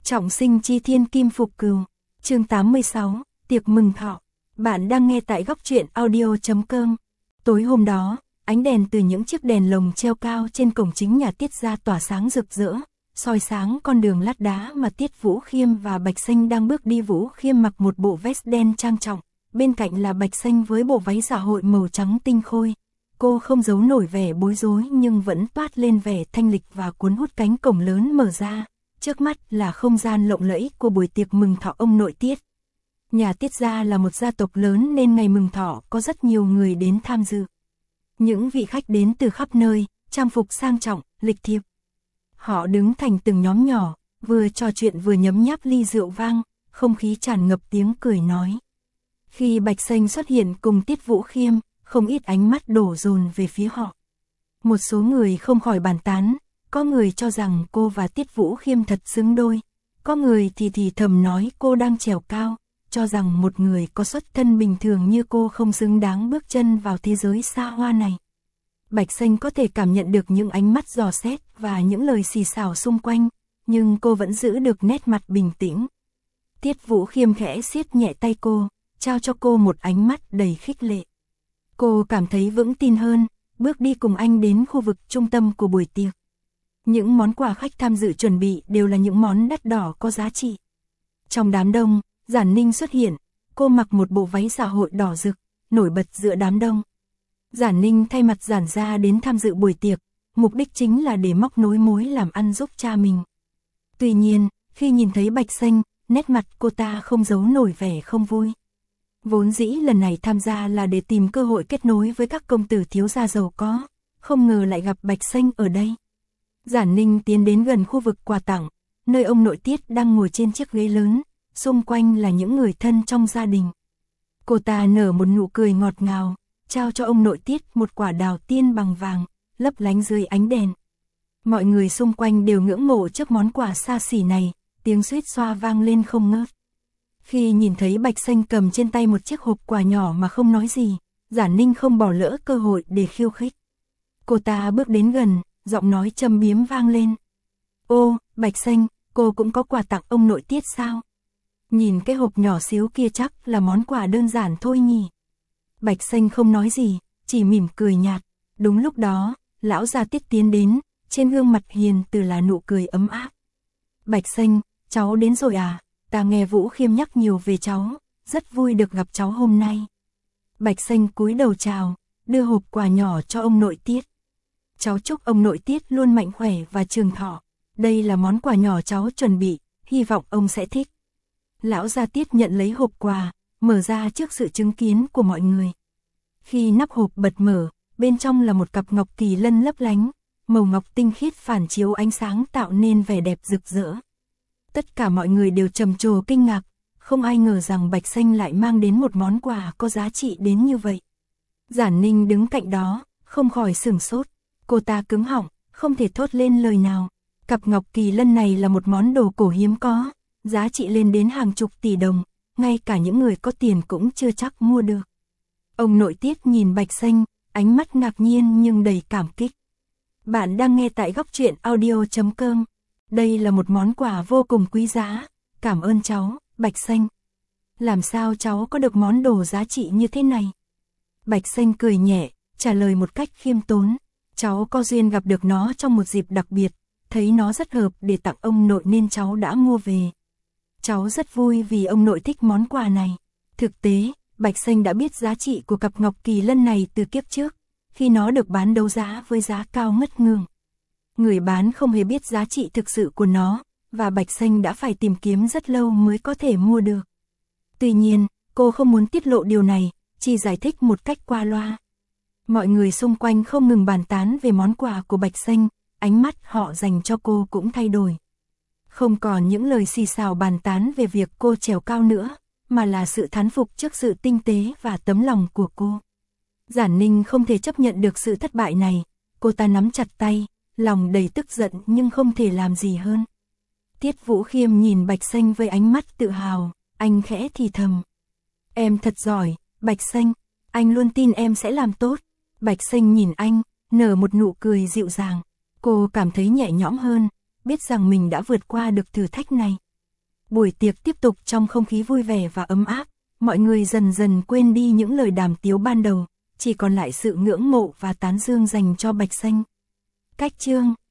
Trọng sinh chi thiên kim phục cừu. Chương 86, tiệc mừng thọ. Bạn đang nghe tại góc truyện audio.com. Tối hôm đó, ánh đèn từ những chiếc đèn lồng treo cao trên cổng chính nhà Tiết gia tỏa sáng rực rỡ, soi sáng con đường lát đá mà Tiết Vũ Khiêm và Bạch Xanh đang bước đi. Vũ Khiêm mặc một bộ vest đen trang trọng, bên cạnh là Bạch Xanh với bộ váy dạ hội màu trắng tinh khôi. Cô không giấu nổi vẻ bối rối nhưng vẫn toát lên vẻ thanh lịch và cuốn hút. Cánh cổng lớn mở ra, trước mắt là không gian lộng lẫy của buổi tiệc mừng thọ ông nội Tiết. Nhà Tiết gia là một gia tộc lớn nên ngày mừng thọ có rất nhiều người đến tham dự. Những vị khách đến từ khắp nơi, trang phục sang trọng, lịch thiệp. Họ đứng thành từng nhóm nhỏ, vừa trò chuyện vừa nhấm nháp ly rượu vang, không khí tràn ngập tiếng cười nói. Khi Bạch Xanh xuất hiện cùng Tiết Vũ Khiêm, không ít ánh mắt đổ dồn về phía họ. Một số người không khỏi bàn tán, có người cho rằng cô và Tiết Vũ Khiêm thật xứng đôi, có người thì thầm nói cô đang trèo cao, cho rằng một người có xuất thân bình thường như cô không xứng đáng bước chân vào thế giới xa hoa này. Bạch Xanh có thể cảm nhận được những ánh mắt dò xét và những lời xì xào xung quanh, nhưng cô vẫn giữ được nét mặt bình tĩnh. Tiết Vũ Khiêm khẽ siết nhẹ tay cô, trao cho cô một ánh mắt đầy khích lệ. Cô cảm thấy vững tin hơn, bước đi cùng anh đến khu vực trung tâm của buổi tiệc. Những món quà khách tham dự chuẩn bị đều là những món đắt đỏ có giá trị. Trong đám đông, Giản Ninh xuất hiện, cô mặc một bộ váy dạ hội đỏ rực, nổi bật giữa đám đông. Giản Ninh thay mặt Giản gia đến tham dự buổi tiệc, mục đích chính là để móc nối mối làm ăn giúp cha mình. Tuy nhiên, khi nhìn thấy Bạch Xanh, nét mặt cô ta không giấu nổi vẻ không vui. Vốn dĩ lần này tham gia là để tìm cơ hội kết nối với các công tử thiếu gia giàu có, không ngờ lại gặp Bạch Xanh ở đây. Giản Ninh tiến đến gần khu vực quà tặng, nơi ông nội Tiết đang ngồi trên chiếc ghế lớn, xung quanh là những người thân trong gia đình. Cô ta nở một nụ cười ngọt ngào, trao cho ông nội Tiết một quả đào tiên bằng vàng, lấp lánh dưới ánh đèn. Mọi người xung quanh đều ngưỡng mộ trước món quà xa xỉ này, tiếng xuýt xoa vang lên không ngớt. Khi nhìn thấy Bạch Xanh cầm trên tay một chiếc hộp quà nhỏ mà không nói gì, Giản Ninh không bỏ lỡ cơ hội để khiêu khích. Cô ta bước đến gần, giọng nói châm biếm vang lên. Ô, Bạch Xanh, cô cũng có quà tặng ông nội Tiết sao? Nhìn cái hộp nhỏ xíu kia chắc là món quà đơn giản thôi nhỉ. Bạch Xanh không nói gì, chỉ mỉm cười nhạt. Đúng lúc đó, lão gia Tiết tiến đến, trên gương mặt hiền từ là nụ cười ấm áp. Bạch Xanh, cháu đến rồi à? Ta nghe Vũ Khiêm nhắc nhiều về cháu, rất vui được gặp cháu hôm nay. Bạch Xanh cúi đầu chào, đưa hộp quà nhỏ cho ông nội Tiết. Cháu chúc ông nội Tiết luôn mạnh khỏe và trường thọ. Đây là món quà nhỏ cháu chuẩn bị, hy vọng ông sẽ thích. Lão gia Tiết nhận lấy hộp quà, mở ra trước sự chứng kiến của mọi người. Khi nắp hộp bật mở, bên trong là một cặp ngọc kỳ lân lấp lánh, màu ngọc tinh khiết phản chiếu ánh sáng tạo nên vẻ đẹp rực rỡ. Tất cả mọi người đều trầm trồ kinh ngạc, không ai ngờ rằng Bạch Xanh lại mang đến một món quà có giá trị đến như vậy. Giản Ninh đứng cạnh đó, không khỏi sửng sốt, cô ta cứng họng, không thể thốt lên lời nào. Cặp ngọc kỳ lân này là một món đồ cổ hiếm có, giá trị lên đến hàng chục tỷ đồng, ngay cả những người có tiền cũng chưa chắc mua được. Ông nội Tiết nhìn Bạch Xanh, ánh mắt ngạc nhiên nhưng đầy cảm kích. Bạn đang nghe tại góc truyện audio.com. Đây là một món quà vô cùng quý giá, cảm ơn cháu, Bạch Xanh. Làm sao cháu có được món đồ giá trị như thế này? Bạch Xanh cười nhẹ, trả lời một cách khiêm tốn. Cháu có duyên gặp được nó trong một dịp đặc biệt, thấy nó rất hợp để tặng ông nội nên cháu đã mua về. Cháu rất vui vì ông nội thích món quà này. Thực tế, Bạch Xanh đã biết giá trị của cặp ngọc kỳ lân này từ kiếp trước, khi nó được bán đấu giá với giá cao ngất ngưỡng. Người bán không hề biết giá trị thực sự của nó, và Bạch Xanh đã phải tìm kiếm rất lâu mới có thể mua được. Tuy nhiên, cô không muốn tiết lộ điều này, chỉ giải thích một cách qua loa. Mọi người xung quanh không ngừng bàn tán về món quà của Bạch Xanh, ánh mắt họ dành cho cô cũng thay đổi. Không còn những lời xì xào bàn tán về việc cô trèo cao nữa, mà là sự thán phục trước sự tinh tế và tấm lòng của cô. Giản Ninh không thể chấp nhận được sự thất bại này, cô ta nắm chặt tay, lòng đầy tức giận nhưng không thể làm gì hơn. Tiết Vũ Khiêm nhìn Bạch Xanh với ánh mắt tự hào, anh khẽ thì thầm. Em thật giỏi, Bạch Xanh, anh luôn tin em sẽ làm tốt. Bạch Xanh nhìn anh, nở một nụ cười dịu dàng. Cô cảm thấy nhẹ nhõm hơn, biết rằng mình đã vượt qua được thử thách này. Buổi tiệc tiếp tục trong không khí vui vẻ và ấm áp, mọi người dần dần quên đi những lời đàm tiếu ban đầu, chỉ còn lại sự ngưỡng mộ và tán dương dành cho Bạch Xanh. Cách chương